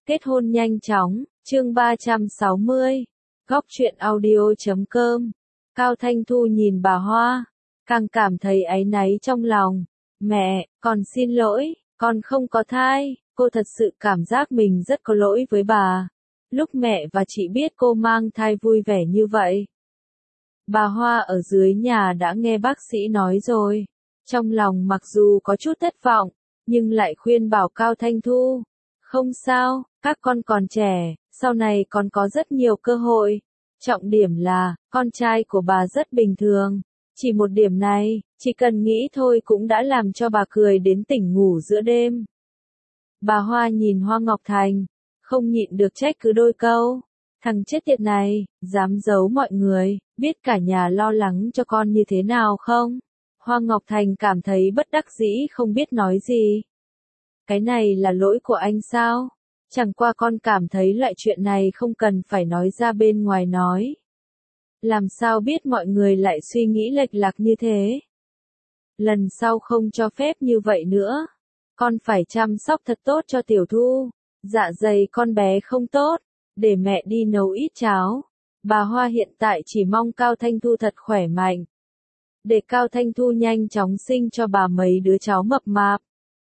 Kết hôn nhanh chóng, chương 360. Góc truyện audio.com. Cao Thanh Thu nhìn bà Hoa, càng cảm thấy áy náy trong lòng. Mẹ, con xin lỗi, con không có thai. Cô thật sự cảm giác mình rất có lỗi với bà. Lúc mẹ và chị biết cô mang thai vui vẻ như vậy. Bà Hoa ở dưới nhà đã nghe bác sĩ nói rồi. Trong lòng mặc dù có chút thất vọng, nhưng lại khuyên bảo Cao Thanh Thu. Không sao, các con còn trẻ, sau này còn có rất nhiều cơ hội. Trọng điểm là, con trai của bà rất bình thường. Chỉ một điểm này, chỉ cần nghĩ thôi cũng đã làm cho bà cười đến tỉnh ngủ giữa đêm. Bà Hoa nhìn Hoa Ngọc Thành, không nhịn được trách cứ đôi câu. Thằng chết tiệt này, dám giấu mọi người, biết cả nhà lo lắng cho con như thế nào không? Hoa Ngọc Thành cảm thấy bất đắc dĩ không biết nói gì. Cái này là lỗi của anh sao? Chẳng qua con cảm thấy loại chuyện này không cần phải nói ra bên ngoài nói. Làm sao biết mọi người lại suy nghĩ lệch lạc như thế? Lần sau không cho phép như vậy nữa. Con phải chăm sóc thật tốt cho Tiểu Thu. Dạ dày con bé không tốt. Để mẹ đi nấu ít cháo. Bà Hoa hiện tại chỉ mong Cao Thanh Thu thật khỏe mạnh. Để Cao Thanh Thu nhanh chóng sinh cho bà mấy đứa cháu mập mạp.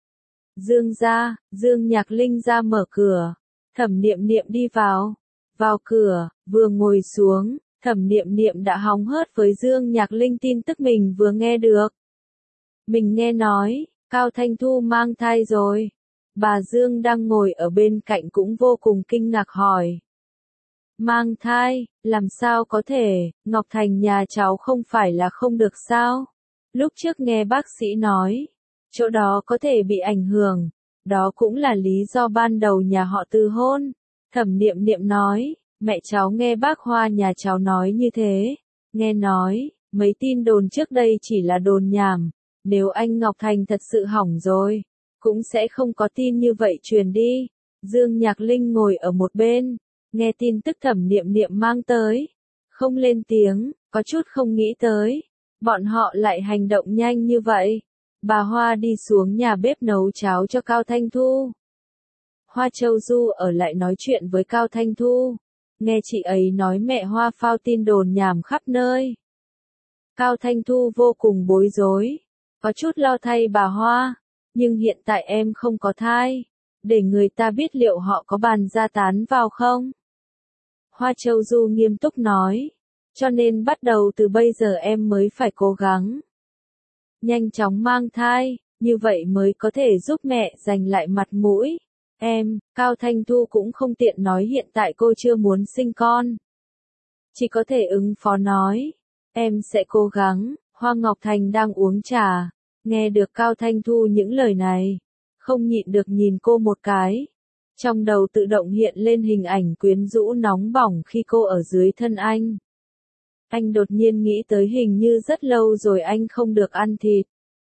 Dương Nhạc Linh ra mở cửa. Thẩm Niệm Niệm đi vào. Vào cửa, vừa ngồi xuống, Thẩm Niệm Niệm đã hóng hớt với Dương Nhạc Linh tin tức mình vừa nghe được. Mình nghe nói, Cao Thanh Thu mang thai rồi. Bà Dương đang ngồi ở bên cạnh cũng vô cùng kinh ngạc hỏi. Mang thai, làm sao có thể, Ngọc Thành nhà cháu không phải là không được sao? Lúc trước nghe bác sĩ nói, chỗ đó có thể bị ảnh hưởng, đó cũng là lý do ban đầu nhà họ từ hôn. Thẩm Niệm Niệm nói, mẹ cháu nghe bác Hoa nhà cháu nói như thế, nghe nói, mấy tin đồn trước đây chỉ là đồn nhảm, nếu anh Ngọc Thành thật sự hỏng rồi, cũng sẽ không có tin như vậy truyền đi. Dương Nhạc Linh ngồi ở một bên, nghe tin tức Thẩm Niệm Niệm mang tới, không lên tiếng, có chút không nghĩ tới, bọn họ lại hành động nhanh như vậy. Bà Hoa đi xuống nhà bếp nấu cháo cho Cao Thanh Thu. Hoa Châu Du ở lại nói chuyện với Cao Thanh Thu, nghe chị ấy nói mẹ Hoa phao tin đồn nhảm khắp nơi. Cao Thanh Thu vô cùng bối rối, có chút lo thay bà Hoa, nhưng hiện tại em không có thai, để người ta biết liệu họ có bàn ra tán vào không? Hoa Châu Du nghiêm túc nói, cho nên bắt đầu từ bây giờ em mới phải cố gắng. Nhanh chóng mang thai, như vậy mới có thể giúp mẹ giành lại mặt mũi. Cao Thanh Thu cũng không tiện nói hiện tại cô chưa muốn sinh con. Chỉ có thể ứng phó nói, em sẽ cố gắng. Hoa Ngọc Thành đang uống trà, nghe được Cao Thanh Thu những lời này, không nhịn được nhìn cô một cái. Trong đầu tự động hiện lên hình ảnh quyến rũ nóng bỏng khi cô ở dưới thân anh. Anh đột nhiên nghĩ tới hình như rất lâu rồi anh không được ăn thịt.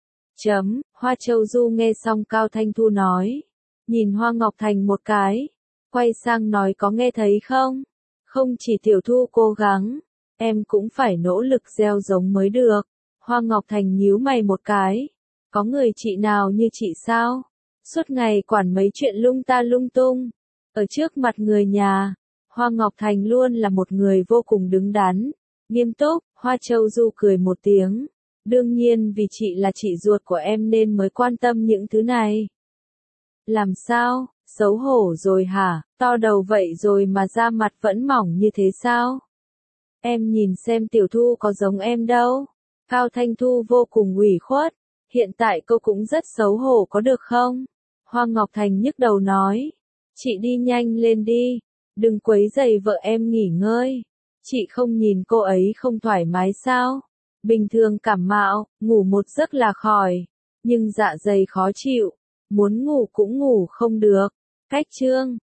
Hoa Châu Du nghe xong Cao Thanh Thu nói, nhìn Hoa Ngọc Thành một cái, quay sang nói có nghe thấy không? Không chỉ Tiểu Thu cố gắng, em cũng phải nỗ lực gieo giống mới được. Hoa Ngọc Thành nhíu mày một cái, có người chị nào như chị sao? Suốt ngày quản mấy chuyện lung ta lung tung. Ở trước mặt người nhà, Hoa Ngọc Thành luôn là một người vô cùng đứng đắn, nghiêm túc. Hoa Châu Du cười một tiếng. Đương nhiên vì chị là chị ruột của em nên mới quan tâm những thứ này. Làm sao, xấu hổ rồi hả, to đầu vậy rồi mà da mặt vẫn mỏng như thế sao? Em nhìn xem Tiểu Thu có giống em đâu. Cao Thanh Thu vô cùng ủy khuất, hiện tại cô cũng rất xấu hổ có được không? Hoa Ngọc Thành nhức đầu nói, chị đi nhanh lên đi, đừng quấy rầy vợ em nghỉ ngơi. Chị không nhìn cô ấy không thoải mái sao? Bình thường cảm mạo, ngủ một giấc là khỏi, nhưng dạ dày khó chịu, muốn ngủ cũng ngủ không được. Cách chương